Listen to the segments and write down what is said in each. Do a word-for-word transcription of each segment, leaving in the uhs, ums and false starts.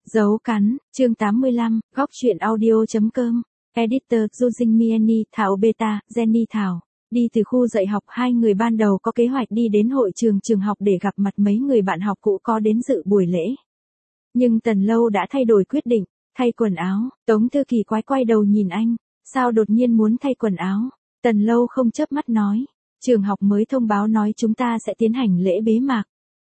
Dấu cắn, chương tám mươi lăm, góc truyện audio chấm com, editor, Yujin Mieni, Thảo Beta, Jenny Thảo. Đi từ khu dạy học, hai người ban đầu có kế hoạch đi đến hội trường trường học để gặp mặt mấy người bạn học cũ có đến dự buổi lễ. Nhưng Tần Lâu đã thay đổi quyết định, thay quần áo. Tống Thư kỳ quái quay đầu nhìn anh, sao đột nhiên muốn thay quần áo? Tần Lâu không chớp mắt nói, trường học mới thông báo nói chúng ta sẽ tiến hành lễ bế mạc.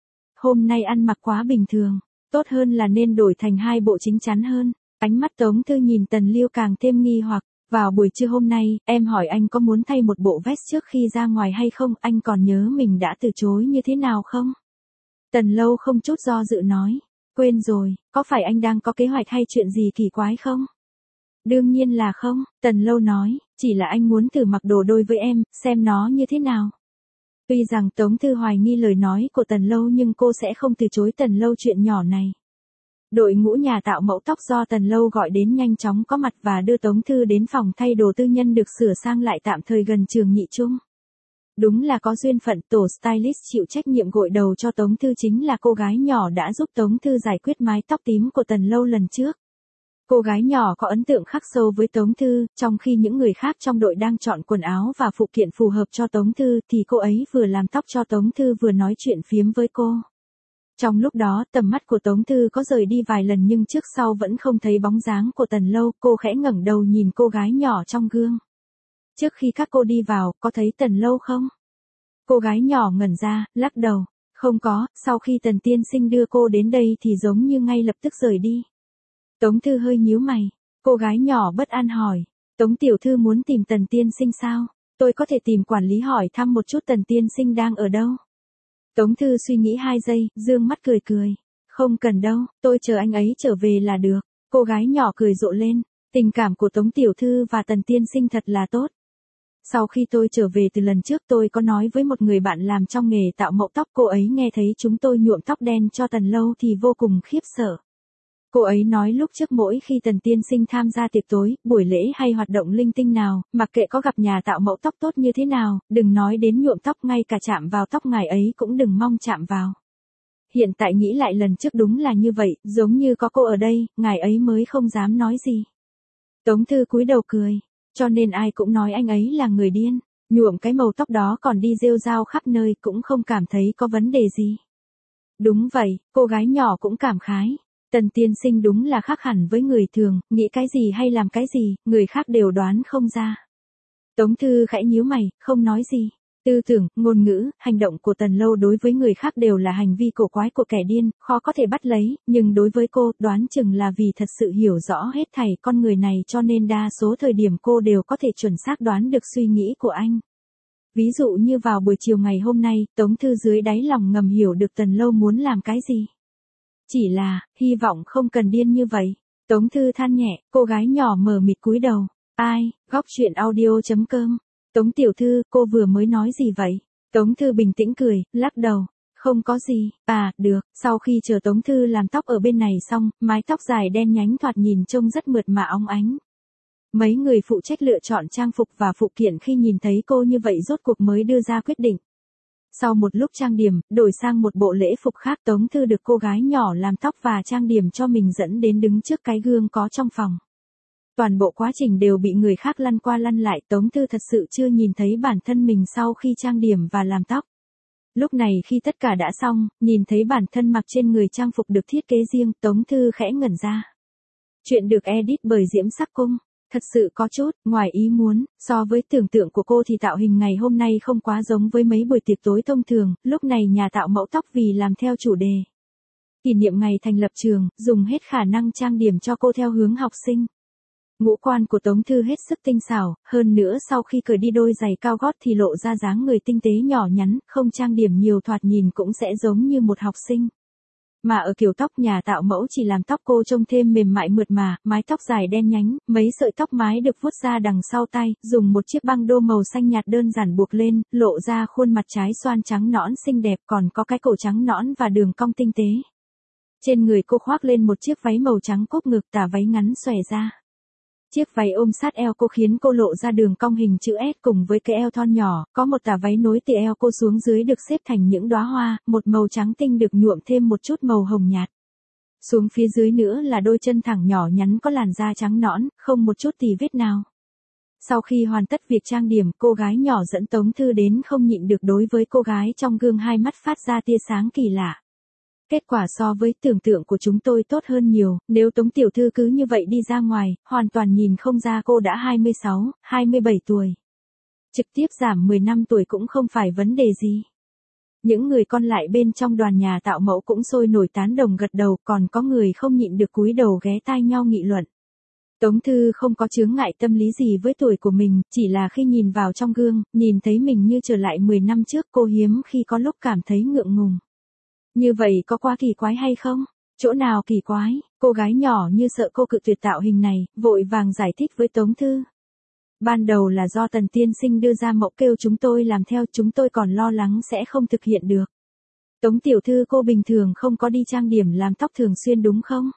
Hôm nay ăn mặc quá bình thường, tốt hơn là nên đổi thành hai bộ chính chắn hơn. Ánh mắt Tống Thư nhìn Tần Liêu càng thêm nghi hoặc. Vào buổi trưa hôm nay, em hỏi anh có muốn thay một bộ vest trước khi ra ngoài hay không, anh còn nhớ mình đã từ chối như thế nào không? Tần Lâu không chút do dự nói, quên rồi, có phải anh đang có kế hoạch hay chuyện gì kỳ quái không? Đương nhiên là không, Tần Lâu nói, chỉ là anh muốn thử mặc đồ đôi với em, xem nó như thế nào. Tuy rằng Tống Thư hoài nghi lời nói của Tần Lâu nhưng cô sẽ không từ chối Tần Lâu chuyện nhỏ này. Đội ngũ nhà tạo mẫu tóc do Tần Lâu gọi đến nhanh chóng có mặt và đưa Tống Thư đến phòng thay đồ tư nhân được sửa sang lại tạm thời gần trường Nhị Trung. Đúng là có duyên phận, tổ stylist chịu trách nhiệm gội đầu cho Tống Thư chính là cô gái nhỏ đã giúp Tống Thư giải quyết mái tóc tím của Tần Lâu lần trước. Cô gái nhỏ có ấn tượng khắc sâu với Tống Thư, trong khi những người khác trong đội đang chọn quần áo và phụ kiện phù hợp cho Tống Thư thì cô ấy vừa làm tóc cho Tống Thư vừa nói chuyện phiếm với cô. Trong lúc đó, tầm mắt của Tống Thư có rời đi vài lần nhưng trước sau vẫn không thấy bóng dáng của Tần Lâu, cô khẽ ngẩng đầu nhìn cô gái nhỏ trong gương. Trước khi các cô đi vào, có thấy Tần Lâu không? Cô gái nhỏ ngẩn ra, lắc đầu, không có, sau khi Tần tiên sinh đưa cô đến đây thì giống như ngay lập tức rời đi. Tống Thư hơi nhíu mày, cô gái nhỏ bất an hỏi, Tống tiểu thư muốn tìm Tần tiên sinh sao? Tôi có thể tìm quản lý hỏi thăm một chút Tần tiên sinh đang ở đâu? Tống Thư suy nghĩ hai giây, dương mắt cười cười. Không cần đâu, tôi chờ anh ấy trở về là được. Cô gái nhỏ cười rộ lên, tình cảm của Tống Tiểu Thư và Tần Tiên Sinh thật là tốt. Sau khi tôi trở về từ lần trước tôi có nói với một người bạn làm trong nghề tạo mẫu tóc, cô ấy nghe thấy chúng tôi nhuộm tóc đen cho Tần Lâu thì vô cùng khiếp sợ. Cô ấy nói lúc trước mỗi khi Tần Tiên Sinh tham gia tiệc tối, buổi lễ hay hoạt động linh tinh nào, mặc kệ có gặp nhà tạo mẫu tóc tốt như thế nào, đừng nói đến nhuộm tóc, ngay cả chạm vào tóc ngài ấy cũng đừng mong chạm vào. Hiện tại nghĩ lại lần trước đúng là như vậy, giống như có cô ở đây, ngài ấy mới không dám nói gì. Tống Thư cúi đầu cười, cho nên ai cũng nói anh ấy là người điên, nhuộm cái màu tóc đó còn đi rêu rao khắp nơi cũng không cảm thấy có vấn đề gì. Đúng vậy, cô gái nhỏ cũng cảm khái. Tần tiên sinh đúng là khác hẳn với người thường, nghĩ cái gì hay làm cái gì, người khác đều đoán không ra. Tống Thư khẽ nhíu mày, không nói gì. Tư tưởng, ngôn ngữ, hành động của Tần Lâu đối với người khác đều là hành vi cổ quái của kẻ điên, khó có thể bắt lấy, nhưng đối với cô, đoán chừng là vì thật sự hiểu rõ hết thảy con người này cho nên đa số thời điểm cô đều có thể chuẩn xác đoán được suy nghĩ của anh. Ví dụ như vào buổi chiều ngày hôm nay, Tống Thư dưới đáy lòng ngầm hiểu được Tần Lâu muốn làm cái gì. Chỉ là, hy vọng không cần điên như vậy. Tống Thư than nhẹ, cô gái nhỏ mờ mịt cúi đầu. Ai, góc truyện audio chấm com. Tống tiểu thư, cô vừa mới nói gì vậy? Tống Thư bình tĩnh cười, lắc đầu. Không có gì, à, được. Sau khi chờ Tống Thư làm tóc ở bên này xong, mái tóc dài đen nhánh thoạt nhìn trông rất mượt mà óng ánh. Mấy người phụ trách lựa chọn trang phục và phụ kiện khi nhìn thấy cô như vậy rốt cuộc mới đưa ra quyết định. Sau một lúc trang điểm, đổi sang một bộ lễ phục khác, Tống Thư được cô gái nhỏ làm tóc và trang điểm cho mình dẫn đến đứng trước cái gương có trong phòng. Toàn bộ quá trình đều bị người khác lăn qua lăn lại, Tống Thư thật sự chưa nhìn thấy bản thân mình sau khi trang điểm và làm tóc. Lúc này khi tất cả đã xong, nhìn thấy bản thân mặc trên người trang phục được thiết kế riêng, Tống Thư khẽ ngẩn ra. Chuyện được edit bởi Diễm Sắc Cung. Thật sự có chút, ngoài ý muốn, so với tưởng tượng của cô thì tạo hình ngày hôm nay không quá giống với mấy buổi tiệc tối thông thường, lúc này nhà tạo mẫu tóc vì làm theo chủ đề. Kỷ niệm ngày thành lập trường, dùng hết khả năng trang điểm cho cô theo hướng học sinh. Ngũ quan của Tống Thư hết sức tinh xảo, hơn nữa sau khi cởi đi đôi giày cao gót thì lộ ra dáng người tinh tế nhỏ nhắn, không trang điểm nhiều thoạt nhìn cũng sẽ giống như một học sinh. Mà ở kiểu tóc nhà tạo mẫu chỉ làm tóc cô trông thêm mềm mại mượt mà, mái tóc dài đen nhánh, mấy sợi tóc mái được vuốt ra đằng sau tay, dùng một chiếc băng đô màu xanh nhạt đơn giản buộc lên, lộ ra khuôn mặt trái xoan trắng nõn xinh đẹp, còn có cái cổ trắng nõn và đường cong tinh tế. Trên người cô khoác lên một chiếc váy màu trắng cốp ngực, tà váy ngắn xòe ra. Chiếc váy ôm sát eo cô khiến cô lộ ra đường cong hình chữ S cùng với cái eo thon nhỏ, có một tà váy nối từ eo cô xuống dưới được xếp thành những đóa hoa, một màu trắng tinh được nhuộm thêm một chút màu hồng nhạt. Xuống phía dưới nữa là đôi chân thẳng nhỏ nhắn có làn da trắng nõn, không một chút tì vết nào. Sau khi hoàn tất việc trang điểm, cô gái nhỏ dẫn Tống Thư đến không nhịn được đối với cô gái trong gương hai mắt phát ra tia sáng kỳ lạ. Kết quả so với tưởng tượng của chúng tôi tốt hơn nhiều, nếu Tống tiểu thư cứ như vậy đi ra ngoài, hoàn toàn nhìn không ra cô đã hai mươi sáu, hai mươi bảy tuổi. Trực tiếp giảm mười năm tuổi cũng không phải vấn đề gì. Những người còn lại bên trong đoàn nhà tạo mẫu cũng sôi nổi tán đồng gật đầu, còn có người không nhịn được cúi đầu ghé tai nhau nghị luận. Tống Thư không có chướng ngại tâm lý gì với tuổi của mình, chỉ là khi nhìn vào trong gương, nhìn thấy mình như trở lại mười năm trước, cô hiếm khi có lúc cảm thấy ngượng ngùng. Như vậy có quá kỳ quái hay không? Chỗ nào kỳ quái? Cô gái nhỏ như sợ cô cự tuyệt tạo hình này, vội vàng giải thích với Tống Thư. Ban đầu là do Tần tiên sinh đưa ra mẫu kêu chúng tôi làm theo, chúng tôi còn lo lắng sẽ không thực hiện được. Tống tiểu thư, cô bình thường không có đi trang điểm làm tóc thường xuyên đúng không?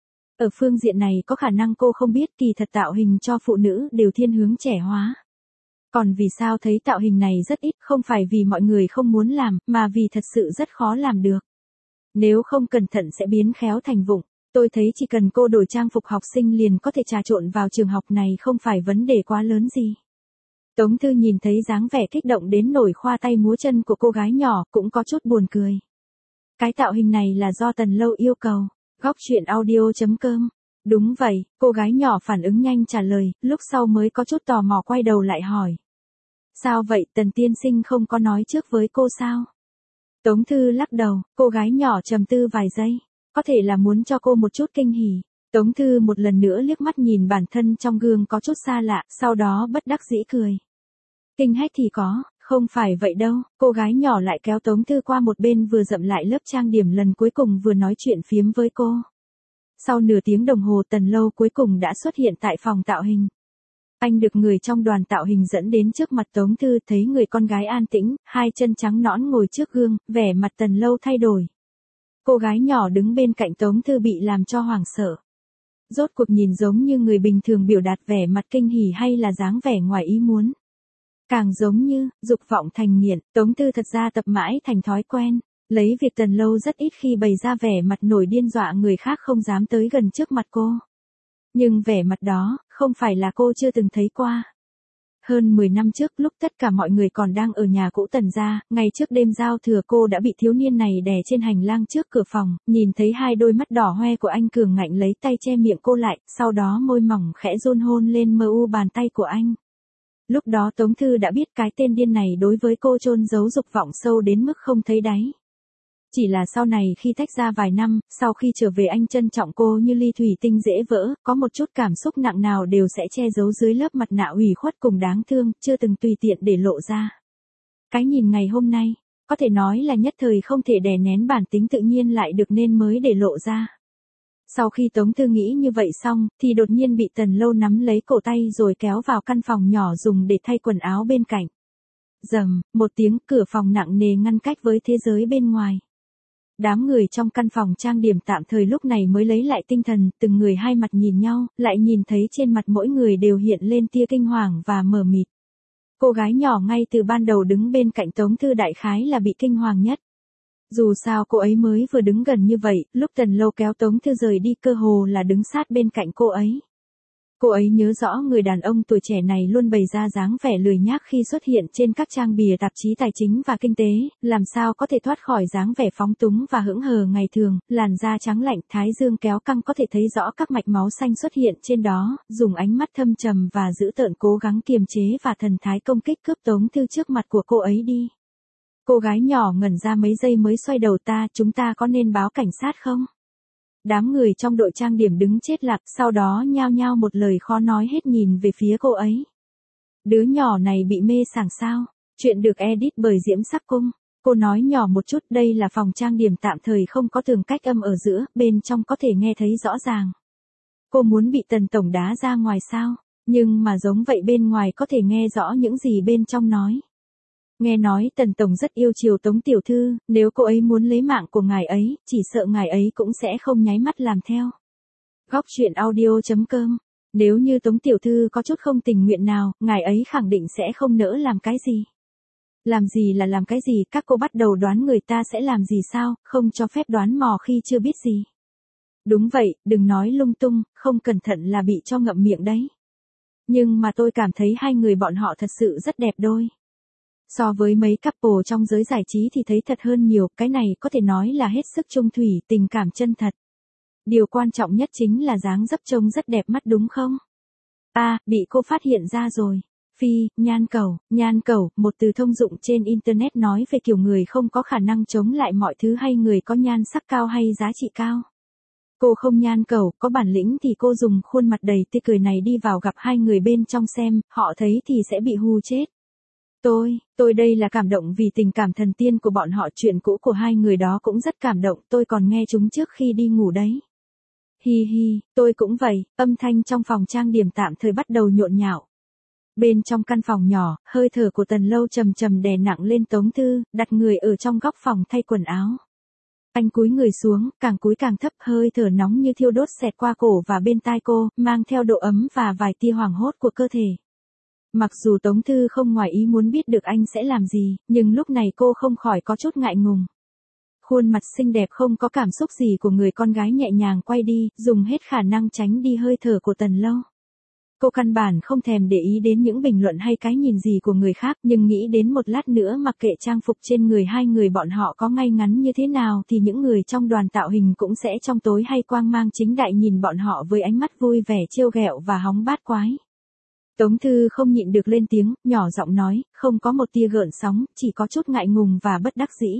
Ở phương diện này có khả năng cô không biết, kỳ thật tạo hình cho phụ nữ đều thiên hướng trẻ hóa. Còn vì sao thấy tạo hình này rất ít, không phải vì mọi người không muốn làm, mà vì thật sự rất khó làm được. Nếu không cẩn thận sẽ biến khéo thành vụng. Tôi thấy chỉ cần cô đổi trang phục học sinh liền có thể trà trộn vào trường học này, không phải vấn đề quá lớn gì. Tống Thư nhìn thấy dáng vẻ kích động đến nổi khoa tay múa chân của cô gái nhỏ, cũng có chút buồn cười. Cái tạo hình này là do Tần Lâu yêu cầu. Góc truyện audio chấm com. Đúng vậy, cô gái nhỏ phản ứng nhanh trả lời, lúc sau mới có chút tò mò quay đầu lại hỏi. Sao vậy, Tần tiên sinh không có nói trước với cô sao? Tống Thư lắc đầu, cô gái nhỏ trầm tư vài giây. Có thể là muốn cho cô một chút kinh hỉ. Tống Thư một lần nữa liếc mắt nhìn bản thân trong gương có chút xa lạ, sau đó bất đắc dĩ cười. Kinh hách thì có, không phải vậy đâu. Cô gái nhỏ lại kéo Tống Thư qua một bên, vừa dậm lại lớp trang điểm lần cuối cùng vừa nói chuyện phiếm với cô. Sau nửa tiếng đồng hồ, Tần Lâu cuối cùng đã xuất hiện tại phòng tạo hình. Anh được người trong đoàn tạo hình dẫn đến trước mặt Tống Thư, thấy người con gái an tĩnh, hai chân trắng nõn ngồi trước gương, vẻ mặt Tần Lâu thay đổi. Cô gái nhỏ đứng bên cạnh Tống Thư bị làm cho hoảng sợ. Rốt cuộc nhìn giống như người bình thường biểu đạt vẻ mặt kinh hỉ hay là dáng vẻ ngoài ý muốn. Càng giống như, dục vọng thành nghiện. Tống Thư thật ra tập mãi thành thói quen. Lấy việc Tần Lâu rất ít khi bày ra vẻ mặt nổi điên dọa người khác không dám tới gần trước mặt cô. Nhưng vẻ mặt đó, không phải là cô chưa từng thấy qua. Hơn mười năm trước, lúc tất cả mọi người còn đang ở nhà cũ Tần gia, ngày trước đêm giao thừa cô đã bị thiếu niên này đè trên hành lang trước cửa phòng, nhìn thấy hai đôi mắt đỏ hoe của anh cường ngạnh lấy tay che miệng cô lại, sau đó môi mỏng khẽ run hôn lên mờ u bàn tay của anh. Lúc đó Tống Thư đã biết cái tên điên này đối với cô chôn giấu dục vọng sâu đến mức không thấy đáy. Chỉ là sau này khi tách ra vài năm, sau khi trở về anh trân trọng cô như ly thủy tinh dễ vỡ, có một chút cảm xúc nặng nào đều sẽ che giấu dưới lớp mặt nạ ủy khuất cùng đáng thương, chưa từng tùy tiện để lộ ra. Cái nhìn ngày hôm nay, có thể nói là nhất thời không thể đè nén bản tính tự nhiên lại được nên mới để lộ ra. Sau khi Tống Thư nghĩ như vậy xong, thì đột nhiên bị Tần Lâu nắm lấy cổ tay rồi kéo vào căn phòng nhỏ dùng để thay quần áo bên cạnh. Rầm, một tiếng, cửa phòng nặng nề ngăn cách với thế giới bên ngoài. Đám người trong căn phòng trang điểm tạm thời lúc này mới lấy lại tinh thần, từng người hai mặt nhìn nhau, lại nhìn thấy trên mặt mỗi người đều hiện lên tia kinh hoàng và mờ mịt. Cô gái nhỏ ngay từ ban đầu đứng bên cạnh Tống Thư đại khái là bị kinh hoàng nhất. Dù sao cô ấy mới vừa đứng gần như vậy, lúc Tần Lâu kéo Tống Thư rời đi cơ hồ là đứng sát bên cạnh cô ấy. Cô ấy nhớ rõ người đàn ông tuổi trẻ này luôn bày ra dáng vẻ lười nhác khi xuất hiện trên các trang bìa tạp chí tài chính và kinh tế, làm sao có thể thoát khỏi dáng vẻ phóng túng và hững hờ ngày thường, làn da trắng lạnh, thái dương kéo căng có thể thấy rõ các mạch máu xanh xuất hiện trên đó, dùng ánh mắt thâm trầm và dữ tợn cố gắng kiềm chế và thần thái công kích cướp Tống Thư trước mặt của cô ấy đi. Cô gái nhỏ ngẩn ra mấy giây mới xoay đầu ta, chúng ta có nên báo cảnh sát không? Đám người trong đội trang điểm đứng chết lặng, sau đó nhao nhao một lời khó nói hết nhìn về phía cô ấy. Đứa nhỏ này bị mê sảng sao? Chuyện được edit bởi Diễm Sắc Cung. Cô nói nhỏ một chút, đây là phòng trang điểm tạm thời không có tường cách âm ở giữa, bên trong có thể nghe thấy rõ ràng. Cô muốn bị Tần tổng đá ra ngoài sao? Nhưng mà giống vậy bên ngoài có thể nghe rõ những gì bên trong nói. Nghe nói Tần tổng rất yêu chiều Tống tiểu thư, nếu cô ấy muốn lấy mạng của ngài ấy, chỉ sợ ngài ấy cũng sẽ không nháy mắt làm theo. Góc truyện audio chấm com. Nếu như Tống tiểu thư có chút không tình nguyện nào, ngài ấy khẳng định sẽ không nỡ làm cái gì. Làm gì là làm cái gì, các cô bắt đầu đoán người ta sẽ làm gì sao, không cho phép đoán mò khi chưa biết gì. Đúng vậy, đừng nói lung tung, không cẩn thận là bị cho ngậm miệng đấy. Nhưng mà tôi cảm thấy hai người bọn họ thật sự rất đẹp đôi. So với mấy couple trong giới giải trí thì thấy thật hơn nhiều, cái này có thể nói là hết sức chung thủy, tình cảm chân thật. Điều quan trọng nhất chính là dáng dấp trông rất đẹp mắt đúng không? À, bị cô phát hiện ra rồi. Phi, nhan cầu, nhan cầu, một từ thông dụng trên Internet nói về kiểu người không có khả năng chống lại mọi thứ hay người có nhan sắc cao hay giá trị cao. Cô không nhan cầu, có bản lĩnh thì cô dùng khuôn mặt đầy tươi cười này đi vào gặp hai người bên trong xem, họ thấy thì sẽ bị hù chết. Tôi, tôi đây là cảm động vì tình cảm thần tiên của bọn họ, chuyện cũ của hai người đó cũng rất cảm động, tôi còn nghe chúng trước khi đi ngủ đấy. Hi hi, tôi cũng vậy, âm thanh trong phòng trang điểm tạm thời bắt đầu nhộn nhạo. Bên trong căn phòng nhỏ, hơi thở của Tần Lâu trầm trầm đè nặng lên Tống Thư, đặt người ở trong góc phòng thay quần áo. Anh cúi người xuống, càng cúi càng thấp, hơi thở nóng như thiêu đốt xẹt qua cổ và bên tai cô, mang theo độ ấm và vài tia hoảng hốt của cơ thể. Mặc dù Tống Thư không ngoài ý muốn biết được anh sẽ làm gì, nhưng lúc này cô không khỏi có chút ngại ngùng. Khuôn mặt xinh đẹp không có cảm xúc gì của người con gái nhẹ nhàng quay đi, dùng hết khả năng tránh đi hơi thở của Tần Lâu. Cô căn bản không thèm để ý đến những bình luận hay cái nhìn gì của người khác, nhưng nghĩ đến một lát nữa mặc kệ trang phục trên người hai người bọn họ có ngay ngắn như thế nào thì những người trong đoàn tạo hình cũng sẽ trong tối hay quang mang chính đại nhìn bọn họ với ánh mắt vui vẻ trêu ghẹo và hóng bát quái. Tống Thư không nhịn được lên tiếng, nhỏ giọng nói, không có một tia gợn sóng, chỉ có chút ngại ngùng và bất đắc dĩ.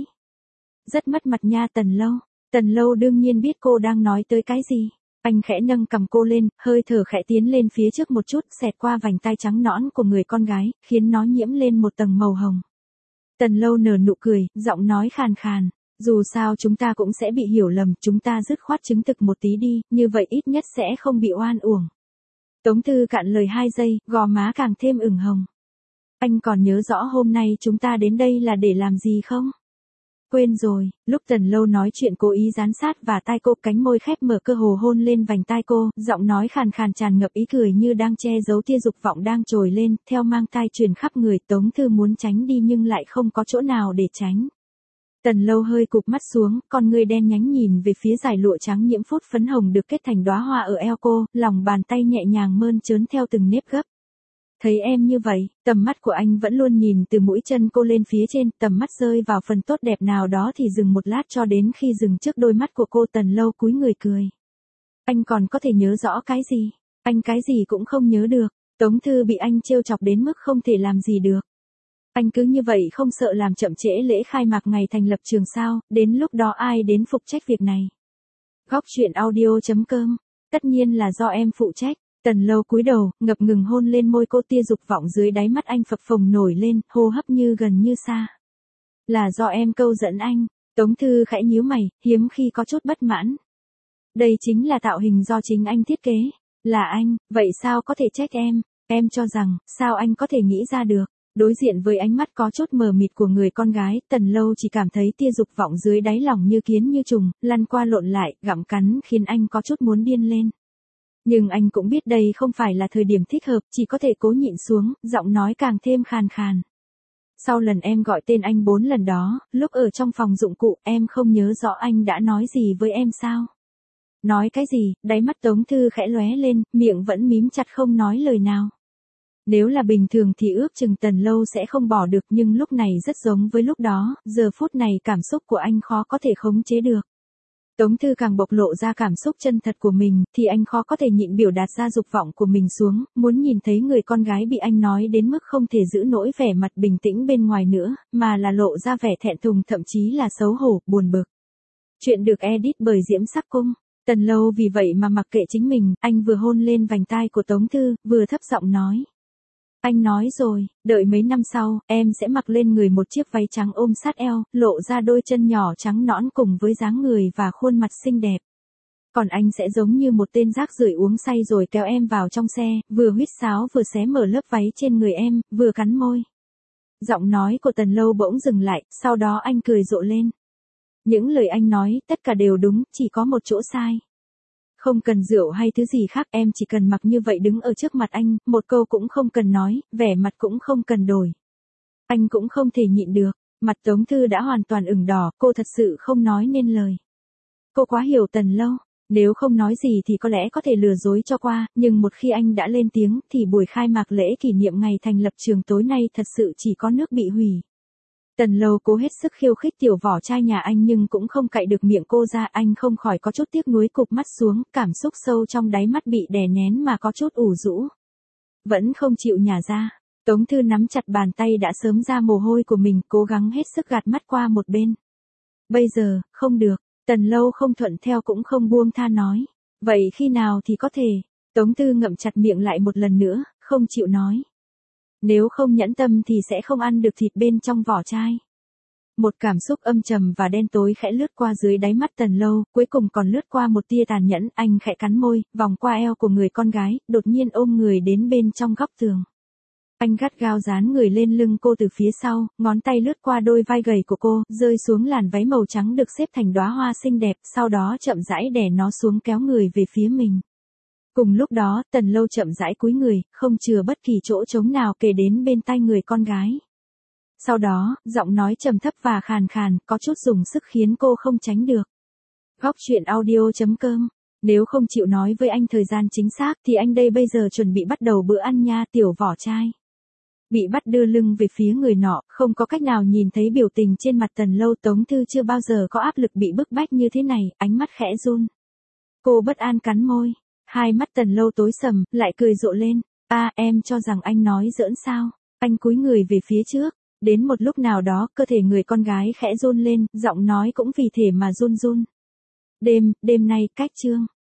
Rất mất mặt nha Tần Lâu. Tần Lâu đương nhiên biết cô đang nói tới cái gì. Anh khẽ nâng cầm cô lên, hơi thở khẽ tiến lên phía trước một chút, xẹt qua vành tai trắng nõn của người con gái, khiến nó nhiễm lên một tầng màu hồng. Tần Lâu nở nụ cười, giọng nói khàn khàn. Dù sao chúng ta cũng sẽ bị hiểu lầm, chúng ta dứt khoát chứng thực một tí đi, như vậy ít nhất sẽ không bị oan uổng. Tống Thư cạn lời hai giây, gò má càng thêm ửng hồng. Anh còn nhớ rõ hôm nay chúng ta đến đây là để làm gì không? Quên rồi, lúc Tần Lâu nói chuyện cố ý dán sát và tai cô, cánh môi khép mở cơ hồ hôn lên vành tai cô, giọng nói khàn khàn tràn ngập ý cười như đang che giấu tia dục vọng đang trồi lên, theo mang tai truyền khắp người. Tống Thư muốn tránh đi nhưng lại không có chỗ nào để tránh. Tần Lâu hơi cụp mắt xuống, con người đen nhánh nhìn về phía dải lụa trắng nhiễm phút phấn hồng được kết thành đóa hoa ở eo cô, lòng bàn tay nhẹ nhàng mơn trớn theo từng nếp gấp. Thấy em như vậy, tầm mắt của anh vẫn luôn nhìn từ mũi chân cô lên phía trên, tầm mắt rơi vào phần tốt đẹp nào đó thì dừng một lát cho đến khi dừng trước đôi mắt của cô. Tần Lâu cúi người cười. Anh còn có thể nhớ rõ cái gì? Anh cái gì cũng không nhớ được. Tống Thư bị anh trêu chọc đến mức không thể làm gì được. Anh cứ như vậy không sợ làm chậm trễ lễ khai mạc ngày thành lập trường sao, đến lúc đó ai đến phụ trách việc này? Góc truyện audio chấm com. Tất nhiên là do em phụ trách. Tần Lâu cúi đầu, ngập ngừng hôn lên môi cô, tia dục vọng dưới đáy mắt anh phập phồng nổi lên, hô hấp như gần như xa. Là do em câu dẫn anh. Tống Thư khẽ nhíu mày, hiếm khi có chút bất mãn. Đây chính là tạo hình do chính anh thiết kế. Là anh, vậy sao có thể trách em? Em cho rằng, sao anh có thể nghĩ ra được? Đối diện với ánh mắt có chút mờ mịt của người con gái, Tần Lâu chỉ cảm thấy tia dục vọng dưới đáy lòng như kiến như trùng, lăn qua lộn lại, gặm cắn khiến anh có chút muốn điên lên. Nhưng anh cũng biết đây không phải là thời điểm thích hợp, chỉ có thể cố nhịn xuống, giọng nói càng thêm khàn khàn. Sau lần em gọi tên anh bốn lần đó, lúc ở trong phòng dụng cụ, em không nhớ rõ anh đã nói gì với em sao? Nói cái gì? Đáy mắt Tống Thư khẽ lóe lên, miệng vẫn mím chặt không nói lời nào. Nếu là bình thường thì ước chừng Tần Lâu sẽ không bỏ được, nhưng lúc này rất giống với lúc đó, giờ phút này cảm xúc của anh khó có thể khống chế được. Tống Thư càng bộc lộ ra cảm xúc chân thật của mình, thì anh khó có thể nhịn biểu đạt ra dục vọng của mình xuống, muốn nhìn thấy người con gái bị anh nói đến mức không thể giữ nổi vẻ mặt bình tĩnh bên ngoài nữa, mà là lộ ra vẻ thẹn thùng, thậm chí là xấu hổ, buồn bực. Chuyện được edit bởi Diễm Sắc Cung. Tần Lâu vì vậy mà mặc kệ chính mình, anh vừa hôn lên vành tai của Tống Thư, vừa thấp giọng nói. Anh nói rồi, đợi mấy năm sau, em sẽ mặc lên người một chiếc váy trắng ôm sát eo, lộ ra đôi chân nhỏ trắng nõn cùng với dáng người và khuôn mặt xinh đẹp. Còn anh sẽ giống như một tên rác rưởi uống say rồi kéo em vào trong xe, vừa huýt sáo vừa xé mở lớp váy trên người em, vừa cắn môi. Giọng nói của Tần Lâu bỗng dừng lại, sau đó anh cười rộ lên. Những lời anh nói, tất cả đều đúng, chỉ có một chỗ sai. Không cần rượu hay thứ gì khác, em chỉ cần mặc như vậy đứng ở trước mặt anh, một câu cũng không cần nói, vẻ mặt cũng không cần đổi. Anh cũng không thể nhịn được, mặt Tống Thư đã hoàn toàn ửng đỏ, cô thật sự không nói nên lời. Cô quá hiểu Tần Lâu, Nếu không nói gì thì có lẽ có thể lừa dối cho qua, nhưng một khi anh đã lên tiếng thì buổi khai mạc lễ kỷ niệm ngày thành lập trường tối nay thật sự chỉ có nước bị hủy. Tần Lâu cố hết sức khiêu khích tiểu vỏ trai nhà anh nhưng cũng không cạy được miệng cô ra, anh không khỏi có chút tiếc nuối cụp mắt xuống, cảm xúc sâu trong đáy mắt bị đè nén mà có chút ủ rũ. Vẫn không chịu nhả ra, Tống Thư nắm chặt bàn tay đã sớm ra mồ hôi của mình, cố gắng hết sức gạt mắt qua một bên. Bây giờ, không được, Tần Lâu không thuận theo cũng không buông tha nói. Vậy khi nào thì có thể? Tống Thư ngậm chặt miệng lại một lần nữa, không chịu nói. Nếu không nhẫn tâm thì sẽ không ăn được thịt bên trong vỏ chai. Một cảm xúc âm trầm và đen tối khẽ lướt qua dưới đáy mắt Tần Lâu, cuối cùng còn lướt qua một tia tàn nhẫn, anh khẽ cắn môi, vòng qua eo của người con gái, đột nhiên ôm người đến bên trong góc tường. Anh gắt gao dán người lên lưng cô từ phía sau, ngón tay lướt qua đôi vai gầy của cô, rơi xuống làn váy màu trắng được xếp thành đóa hoa xinh đẹp, sau đó chậm rãi đè nó xuống kéo người về phía mình. Cùng lúc đó, Tần Lâu chậm rãi cúi người, không chừa bất kỳ chỗ trống nào kề đến bên tai người con gái. Sau đó, giọng nói trầm thấp và khàn khàn, có chút dùng sức khiến cô không tránh được. Góc truyện audio chấm com. Nếu không chịu nói với anh thời gian chính xác thì anh đây bây giờ chuẩn bị bắt đầu bữa ăn nha, tiểu vỏ trai. Bị bắt đưa lưng về phía người nọ, không có cách nào nhìn thấy biểu tình trên mặt Tần Lâu. Tống Thư chưa bao giờ có áp lực bị bức bách như thế này, ánh mắt khẽ run. Cô bất an cắn môi. Hai mắt Tần Lâu tối sầm, lại cười rộ lên. A, em cho rằng anh nói giỡn sao? Anh cúi người về phía trước. Đến một lúc nào đó, cơ thể người con gái khẽ run lên, giọng nói cũng vì thế mà run run. Đêm, đêm nay, cách chương.